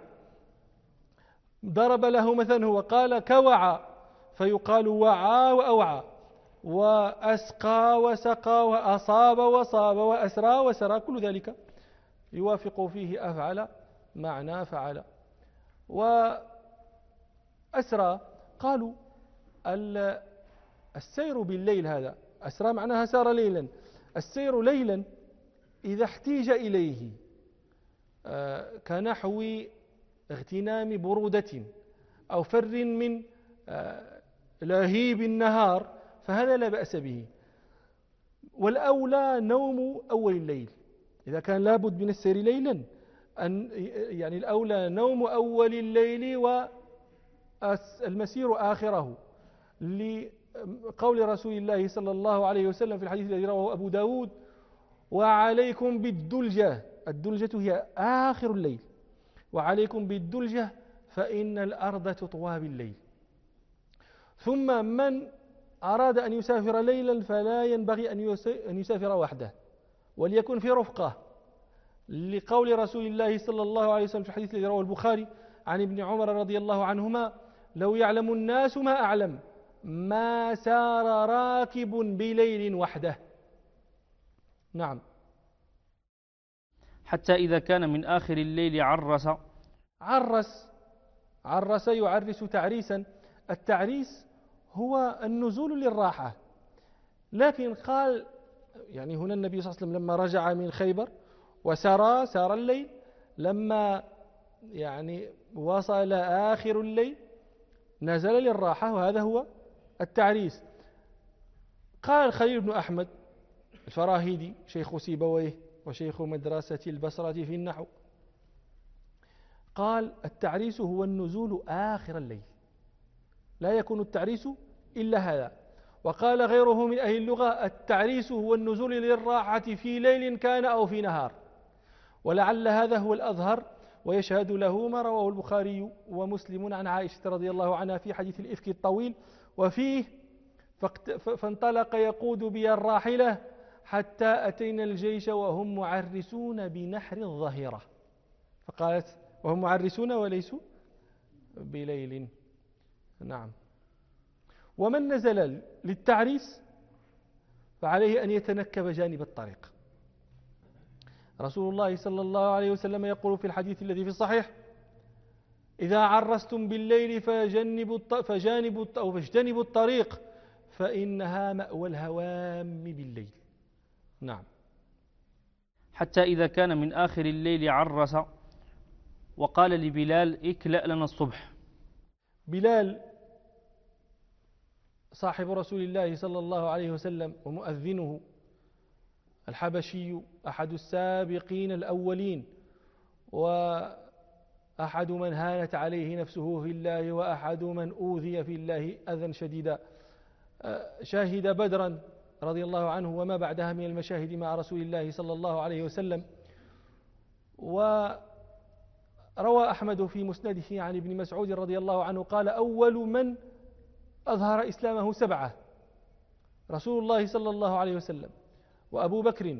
ضرب له مثلا هو قال كوعى فيقال وعى وأوعى، وأسقى وسقى وأصاب وصاب وأسرى وسرى، كل ذلك يوافق فيه أفعل معنى فعل. وأسرى قالوا السير بالليل هذا أسرى معناها سار ليلا. السير ليلا إذا احتيج إليه كنحو اغتنام برودة أو فر من لهيب النهار فهذا لا بأس به. والأولى نوم أول الليل إذا كان لابد من السير ليلا، يعني الأولى نوم أول الليل والمسير آخره، لقول رسول الله صلى الله عليه وسلم في الحديث الذي رواه أبو داود: وعليكم بالدلجة. الدلجة هي آخر الليل، وعليكم بالدلجة فإن الأرض تطوى بالليل. ثم من أراد أن يسافر ليلا فلا ينبغي أن يسافر وحده، وليكن في رفقة، لقول رسول الله صلى الله عليه وسلم في الحديث الذي رواه البخاري عن ابن عمر رضي الله عنهما: لو يعلم الناس ما أعلم ما سار راكب بليل وحده. نعم. حتى إذا كان من آخر الليل عرس يعرس تعريسا. التعريس هو النزول للراحة، لكن قال يعني هنا النبي صلى الله عليه وسلم لما رجع من خيبر سار الليل، لما يعني وصل آخر الليل نزل للراحة، وهذا هو التعريس. قال خليل بن أحمد الفراهيدي شيخ سيبويه وشيخ مدرسة البصرة في النحو، قال: التعريس هو النزول آخر الليل، لا يكون التعريس إلا هذا. وقال غيره من أهل اللغة: التعريس هو النزول للراحة في ليل كان أو في نهار. ولعل هذا هو الأظهر، ويشهد له ما رواه البخاري ومسلم عن عائشة رضي الله عنها في حديث الإفك الطويل، وفيه: فانطلق يقود بي الراحلة حتى أتينا الجيش وهم معرسون بنحر الظهيرة. فقالت: وهم معرسون وليسوا بليل. نعم. ومن نزل للتعريس فعليه أن يتنكب جانب الطريق. رسول الله صلى الله عليه وسلم يقول في الحديث الذي في الصحيح: إذا عرستم بالليل فاجتنبوا الطريق فإنها مأوى الهوام بالليل. نعم. حتى إذا كان من آخر الليل عرس وقال لبلال: اكلأ لنا الصبح. بلال صاحب رسول الله صلى الله عليه وسلم ومؤذنه الحبشي، أحد السابقين الأولين، وأحد من هانت عليه نفسه في الله، وأحد من أوذي في الله أذى شديدا. شاهد بدرا رضي الله عنه وما بعدها من المشاهد مع رسول الله صلى الله عليه وسلم. وروى أحمد في مسنده عن ابن مسعود رضي الله عنه قال: أول من أظهر إسلامه 7: رسول الله صلى الله عليه وسلم، وأبو بكر،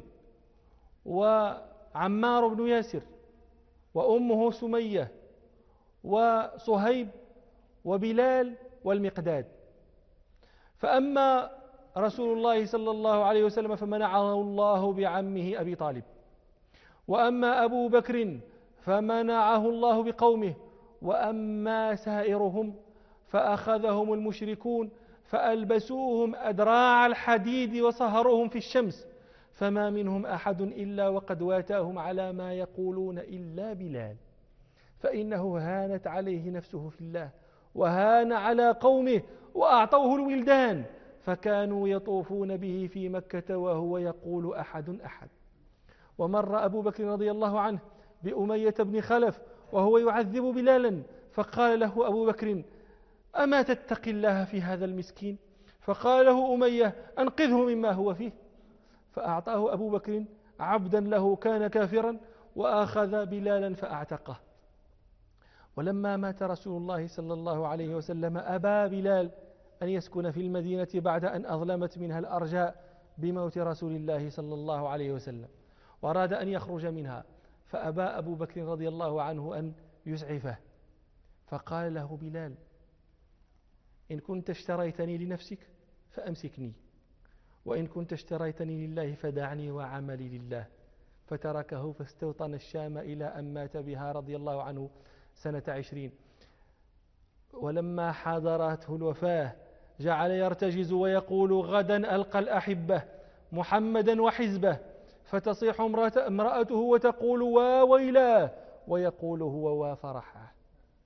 وعمار بن ياسر، وأمه سمية، وصهيب، وبلال، والمقداد. فأما رسول الله صلى الله عليه وسلم فمنعه الله بعمه أبي طالب، وأما أبو بكر فمنعه الله بقومه، وأما سائرهم فأخذهم المشركون فألبسوهم أدراع الحديد وصهروهم في الشمس، فما منهم أحد إلا وقد واتاهم على ما يقولون إلا بلال، فإنه هانت عليه نفسه في الله وهان على قومه، وأعطوه الولدان فكانوا يطوفون به في مكة وهو يقول: أحد أحد. ومر أبو بكر رضي الله عنه بأمية بن خلف وهو يعذب بلالا، فقال له أبو بكر: أما تتقي الله في هذا المسكين؟ فقال له أمية: أنقذه مما هو فيه. فأعطاه أبو بكر عبدا له كان كافرا، وأخذ بلالا فأعتقه. ولما مات رسول الله صلى الله عليه وسلم أبى بلال أن يسكن في المدينة بعد أن أظلمت منها الأرجاء بموت رسول الله صلى الله عليه وسلم، وأراد أن يخرج منها، فأبى أبو بكر رضي الله عنه أن يسعفه، فقال له بلال: إن كنت اشتريتني لنفسك فأمسكني، وإن كنت اشتريتني لله فدعني وعملي لله. فتركه فاستوطن الشام إلى أن مات بها رضي الله عنه سنة 20. ولما حضرته الوفاة جعل يرتجز ويقول غدا ألقى الأحبة محمدا وحزبه، فتصيح امرأته وتقول ويلاه، ويقول هو وفرحه.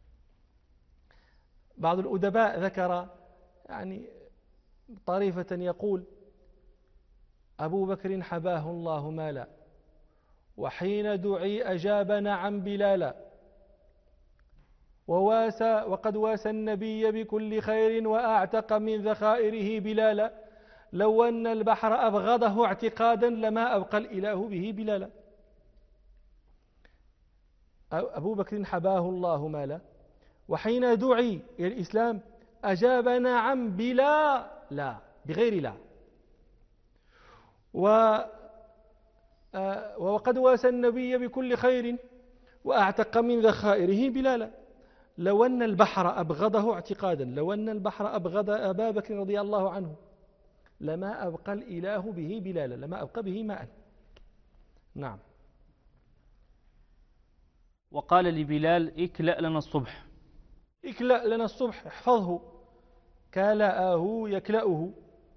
بعض الأدباء ذكر يعني طريفة يقول: أبو بكر حباه الله مالا، وحين دعي أجاب نعم بلالا، وقد واسى النبي بكل خير وأعتق من ذخائره بلالا، لو أن البحر أبغضه اعتقادا لما أبقى الإله به بلالا. أبو بكر حباه الله مالا، وحين دعي إلى الإسلام أجاب نعم بلا لا، بغير لا. وقد واسى النبي بكل خير وأعتق من ذخائره بلالا، لو أن البحر أبغضه اعتقادا، لو أن البحر أبغض أبا بكر رضي الله عنه لما أبقى الإله به بلالا، لما أبقى به ماء. نعم. وقال لبلال: اكلأ لنا الصبح. اكلأ لنا الصبح، احفظه، كلأه يكلأه،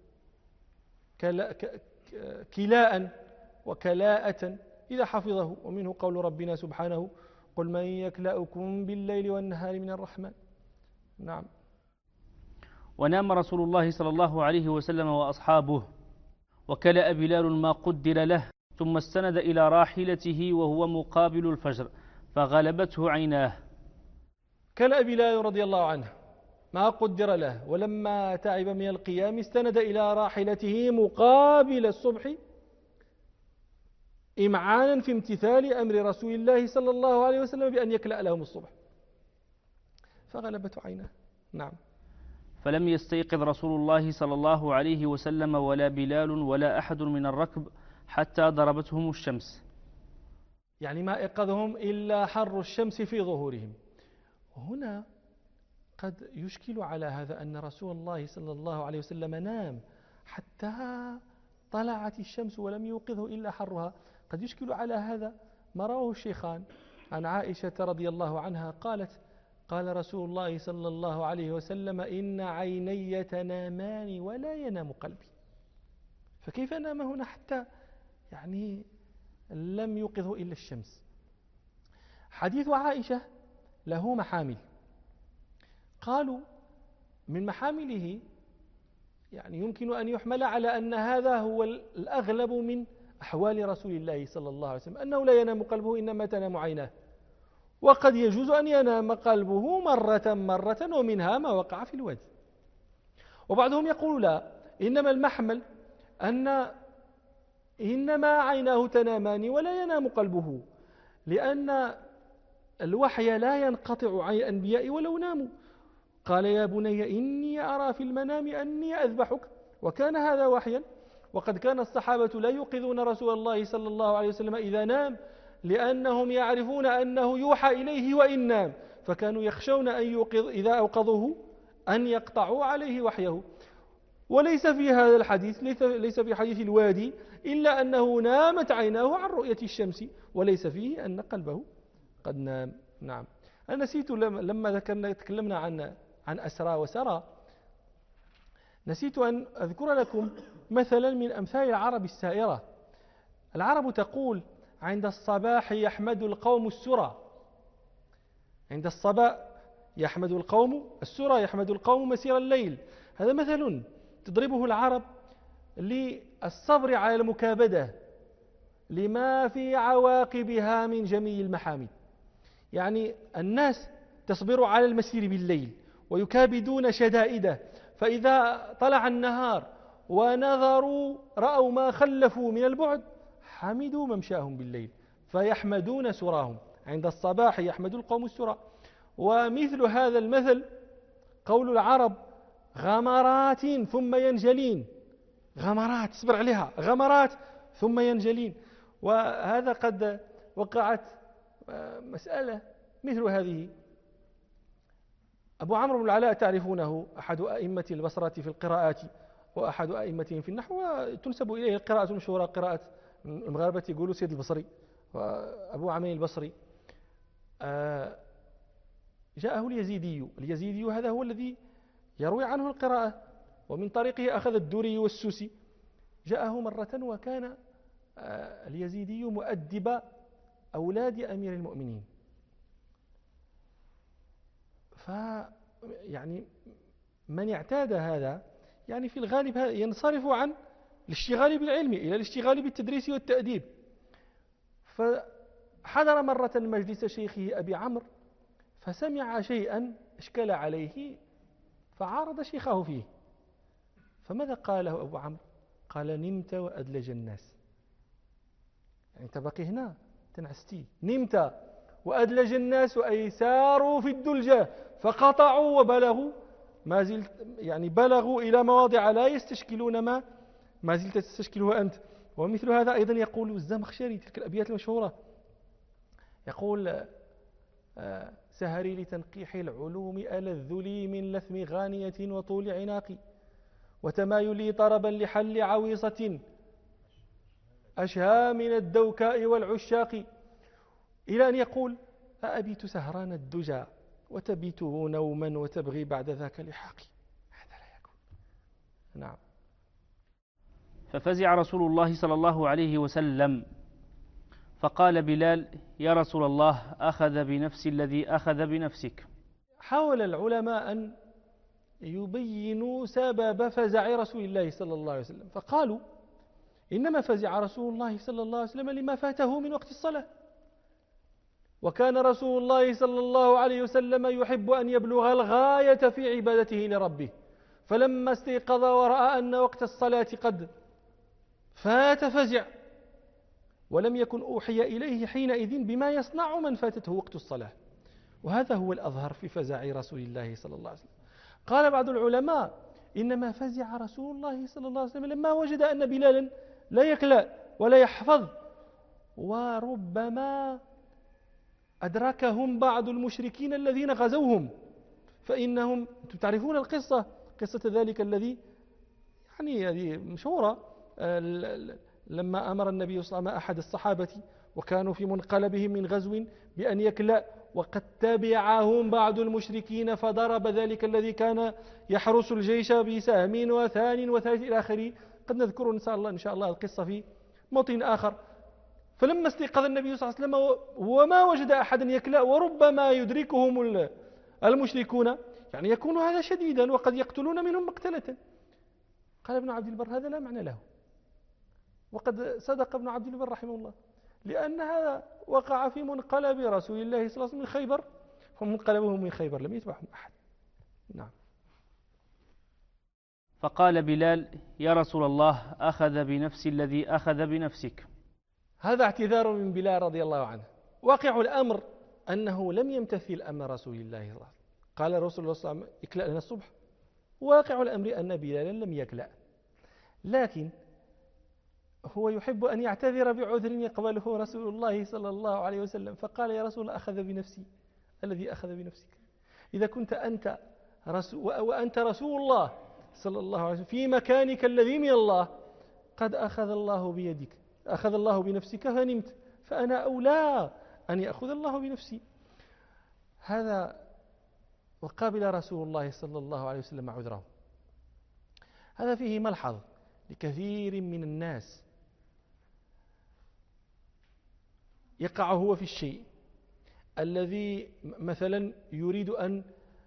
كلاء وكلاءة إذا حفظه. ومنه قول ربنا سبحانه: قل من يكلأكم بالليل والنهار من الرحمن. نعم. ونام رسول الله صلى الله عليه وسلم وأصحابه، وكلأ بلال ما قدر له، ثم استند إلى راحلته وهو مقابل الفجر فغلبته عيناه. كلأ بلال رضي الله عنه ما قدر له، ولما تعب من القيام استند إلى راحلته مقابل الصبح إمعانا في امتثال أمر رسول الله صلى الله عليه وسلم بأن يكلأ لهم الصبح، فغلبته عيناه. نعم. فلم يستيقظ رسول الله صلى الله عليه وسلم ولا بلال ولا أحد من الركب حتى ضربتهم الشمس، يعني ما إيقظهم إلا حر الشمس في ظهورهم. وهنا قد يشكل على هذا أن رسول الله صلى الله عليه وسلم نام حتى طلعت الشمس ولم يوقظه إلا حرها. قد يشكل على هذا ما رواه الشيخان عن عائشة رضي الله عنها قالت: قال رسول الله صلى الله عليه وسلم: إن عيني تنامان ولا ينام قلبي. فكيف نام هنا حتى يعني لم يوقظه إلا الشمس؟ حديث عائشة له محامل. قالوا من محامله يعني يمكن أن يحمل على أن هذا هو الأغلب من أحوال رسول الله صلى الله عليه وسلم، أنه لا ينام قلبه إنما تنام عيناه، وقد يجوز أن ينام قلبه مرة ومنها ما وقع في الوادي. وبعضهم يقول لا، إنما المحمل أن إنما عيناه تنامان ولا ينام قلبه، لأن الوحي لا ينقطع عن الأنبياء ولو ناموا. قال: يا بني إني أرى في المنام أني أذبحك، وكان هذا وحيا. وقد كان الصحابة لا يوقظون رسول الله صلى الله عليه وسلم إذا نام، لأنهم يعرفون أنه يوحى إليه وإن نام، فكانوا يخشون أن يوقظ إذا أوقظوه أن يقطعوا عليه وحيه. وليس في هذا الحديث، ليس في حديث الوادي إلا أنه نامت عيناه عن رؤية الشمس، وليس فيه أن قلبه قد نام. نعم. أنا نسيت لما تكلمنا عن أسرى وسرى، نسيت أن أذكر لكم مثلا من أمثال العرب السائرة. العرب تقول: عند الصباح يحمد القوم السرى. عند الصباح يحمد القوم السرى، يحمد القوم مسير الليل. هذا مثل تضربه العرب للصبر على المكابدة لما في عواقبها من جميع المحامد. يعني الناس تصبر على المسير بالليل ويكابدون شدائده، فإذا طلع النهار ونظروا رأوا ما خلفوا من البعد حمدوا ممشاهم بالليل فيحمدون سراهم. عند الصباح يحمد القوم السرى. ومثل هذا المثل قول العرب: غمرات ثم ينجلين. غمرات اصبر عليها، غمرات ثم ينجلين. وهذا قد وقعت مسألة مثل هذه. أبو عمرو بن العلاء تعرفونه، أحد أئمة البصرة في القراءات وأحد أئمتهم في النحو، وتنسب إليه القراءة المشهورة، قراءة المغاربة يقولوا سيد البصري، وأبو عمرو البصري. جاءه اليزيدي هذا هو الذي يروي عنه القراءة، ومن طريقه أخذ الدوري والسوسي. جاءه مرة وكان اليزيدي مؤدب أولاد أمير المؤمنين، يعني من اعتاد هذا يعني في الغالب ينصرف عن الاشتغال بالعلم إلى الاشتغال بالتدريس والتأديب. فحضر مرة مجلس شيخه أبي عمرو فسمع شيئا اشكل عليه فعارض شيخه فيه. فماذا قال له أبو عمرو؟ قال: نمت وأدلج الناس. يعني انت باقي هنا تنعستي. نمت وأدلج الناس أي ساروا في الدلجة فقطعوا وبلغوا ما زلت يعني بلغوا إلى مواضع لا يستشكلون ما زلت تستشكله أنت. ومثل هذا أيضا يقول الزمخشري تلك الأبيات المشهورة، يقول: سهري لتنقيح العلوم ألذ لي من لثم غانية وطول عناقي، وتمايلي طربا لحل عويصة أشهى من الدوكاء والعشاق، إلى أن يقول: أأبيت سهران الدجى وتبيته نوما وتبغي بعد ذاك لحاقي. هذا لا يكون. نعم. ففزع رسول الله صلى الله عليه وسلم فقال بلال: يا رسول الله أخذ بنفس الذي أخذ بنفسك. حاول العلماء أن يبينوا سبب فزع رسول الله صلى الله عليه وسلم، فقالوا: إنما فزع رسول الله صلى الله عليه وسلم لما فاته من وقت الصلاة، وكان رسول الله صلى الله عليه وسلم يحب أن يبلغ الغاية في عبادته لربه، فلما استيقظ ورأى أن وقت الصلاة قد فات فزع، ولم يكن أوحي إليه حينئذ بما يصنع من فاتته وقت الصلاة. وهذا هو الأظهر في فزع رسول الله صلى الله عليه وسلم. قال بعض العلماء: إنما فزع رسول الله صلى الله عليه وسلم لما وجد أن بلالا لا يكلأ ولا يحفظ، وربما أدركهم بعض المشركين الذين غزوهم، فإنهم تعرفون القصة، قصة ذلك الذي يعني هذه مشهورة، لما أمر النبي صلى الله عليه وسلم أحد الصحابة وكانوا في منقلبهم من غزو بأن يكلأ، وقد تبعهم بعض المشركين فضرب ذلك الذي كان يحرس الجيش بسهم وثان وثالث إلى آخره. قد نذكر إن شاء الله القصة في موطن آخر. فلما استيقظ النبي صلى الله عليه وسلم وما وجد أحدا يكلأ، وربما يدركهم المشركون، يعني يكون هذا شديدا وقد يقتلون منهم مقتلة. قال ابن عبد البر: هذا لا معنى له. وقد صدق ابن عبد البر رحمه الله، لأن هذا وقع في منقلب رسول الله صلى الله عليه وسلم من خيبر، فمنقلبهم من خيبر لم يتبعهم أحد. نعم. فقال بلال: يا رسول الله أخذ بنفس الذي أخذ بنفسك. هذا اعتذار من بلال رضي الله عنه. واقع الأمر أنه لم يمتثل أمر رسول الله صلى الله عليه وسلم. قال الرسول صلى الله عليه وسلم: اكلأ لنا الصبح. واقع الأمر أن بلالا لم يكلأ، لكن هو يحب أن يعتذر بعذر يقبله رسول الله صلى الله عليه وسلم، فقال: يا رسول الله أخذ بنفسي الذي أخذ بنفسك. إذا كنت أنت وأنت رسول الله صلى الله عليه وسلم في مكانك الذي من الله، قد أخذ الله بيدك، أخذ الله بنفسك فنمت، فأنا أولى أن يأخذ الله بنفسي. هذا وقابل رسول الله صلى الله عليه وسلم عذره. هذا فيه ملحظ لكثير من الناس، يقع هو في الشيء الذي مثلا يريد أن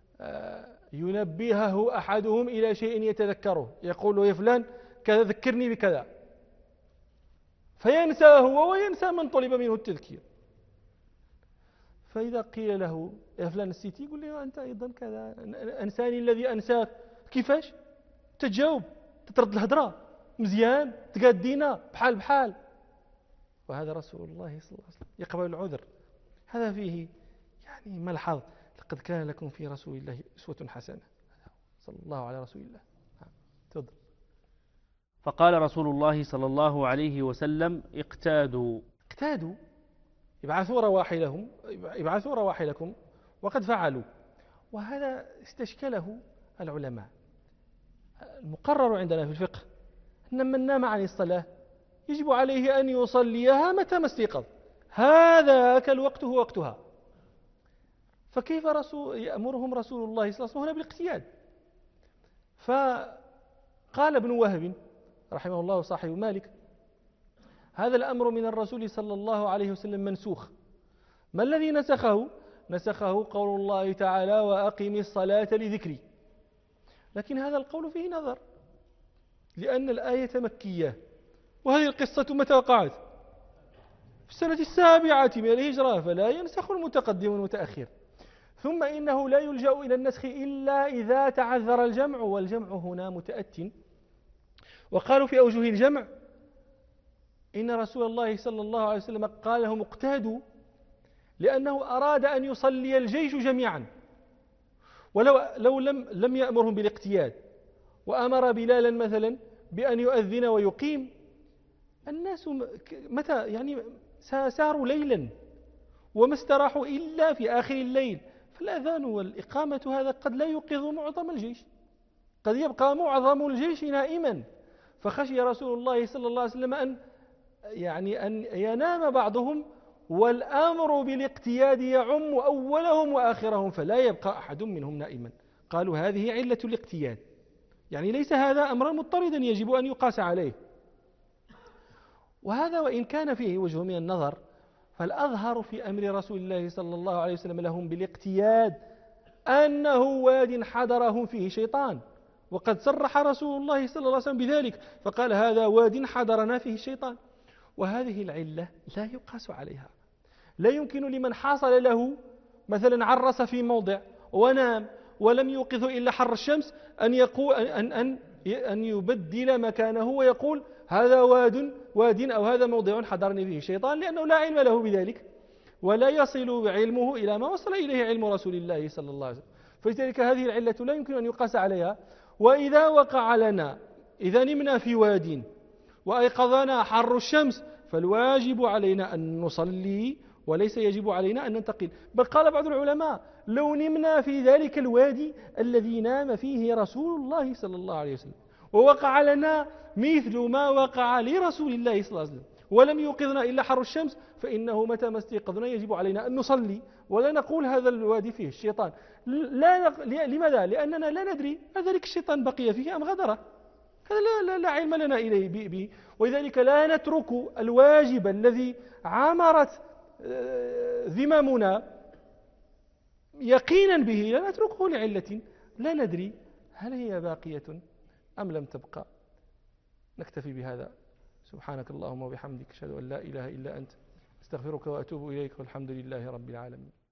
ينبهه أحدهم إلى شيء يتذكره، يقول له: يا فلان كذا ذكرني بكذا، فينسى هو وينسى من طلب منه التذكير. فإذا قيل له: يا فلان نسيتي؟ يقول له: أنت أيضا كذا، أنساني الذي أنساك. كيفاش تجاوب؟ تترد الهدرة مزيان، تقادينا بحال بحال. وهذا رسول الله صلى الله عليه وسلم يقبل العذر. هذا فيه يعني ملحظ: لقد كان لكم في رسول الله أسوة حسنة. صلى الله على رسول الله. تفضل. فقال رسول الله صلى الله عليه وسلم: اقتادوا. ابعثوا رواحلكم، وقد فعلوا. وهذا استشكله العلماء. المقرر عندنا في الفقه أن من نام عن الصلاة يجب عليه أن يصليها متى ما استيقظ، هذاك الوقت هو وقتها. فكيف يأمرهم رسول الله صلى الله عليه وسلم هنا بالاقتياد؟ قال ابن وهب رحمه الله صاحب مالك: هذا الأمر من الرسول صلى الله عليه وسلم منسوخ. ما الذي نسخه؟ نسخه قول الله تعالى: وأقم الصلاة لذكري. لكن هذا القول فيه نظر، لأن الآية مكية، وهذه القصة متى وقعت؟ في السنة 7 من الهجرة، فلا ينسخ المتقدم والمتأخر. ثم إنه لا يلجأ إلى النسخ إلا إذا تعذر الجمع، والجمع هنا متأت. وقالوا في أوجه الجمع إن رسول الله صلى الله عليه وسلم قال لهم: اقتادوا، لأنه أراد أن يصلي الجيش جميعا، ولو لم يأمرهم بالاقتياد، وأمر بلالا مثلا بأن يؤذن ويقيم، الناس متى يعني ساروا ليلا وما استراحوا إلا في آخر الليل، فالأذان والإقامة هذا قد لا يوقظ معظم الجيش، قد يبقى معظم الجيش نائما. فخشي رسول الله صلى الله عليه وسلم أن ينام بعضهم، والأمر بالاقتياد يعم أولهم وآخرهم، فلا يبقى أحد منهم نائما. قالوا هذه علة الاقتياد، يعني ليس هذا أمرا مضطردا يجب أن يقاس عليه. وهذا وإن كان فيه وجه من النظر، فالأظهر في أمر رسول الله صلى الله عليه وسلم لهم بالاقتياد أنه واد حضرهم فيه شيطان، وقد صرح رسول الله صلى الله عليه وسلم بذلك، فقال: هذا واد حضرنا فيه الشيطان. وهذه العلة لا يقاس عليها. لا يمكن لمن حصل له مثلا عرس في موضع ونام ولم يوقظه إلا حر الشمس أن يقول أن يبدل مكانه ويقول: هذا واد أو هذا موضع حضرني فيه الشيطان، لأنه لا علم له بذلك، ولا يصل علمه إلى ما وصل إليه علم رسول الله صلى الله عليه وسلم. فلذلك هذه العلة لا يمكن أن يقاس عليها. وإذا وقع لنا، إذا نمنا في واد وأيقظنا حر الشمس، فالواجب علينا أن نصلي، وليس يجب علينا أن ننتقل. بل قال بعض العلماء: لو نمنا في ذلك الوادي الذي نام فيه رسول الله صلى الله عليه وسلم، ووقع لنا مثل ما وقع لرسول الله صلى الله عليه وسلم، ولم يوقظنا إلا حر الشمس، فإنه متى ما استيقظنا يجب علينا أن نصلي، ولا نقول هذا الوادي فيه الشيطان. لماذا؟ لأننا لا ندري ذلك الشيطان بقي فيه أم غدره، هذا لا علم لنا إليه به. ولذلك لا نترك الواجب الذي عمرت ذممنا يقينا به، لا نتركه لعلة لا ندري هل هي باقية أم لم تبقى. نكتفي بهذا. سبحانك اللهم وبحمدك، أشهد أن لا إله إلا أنت، استغفرك وأتوب إليك، والحمد لله رب العالمين.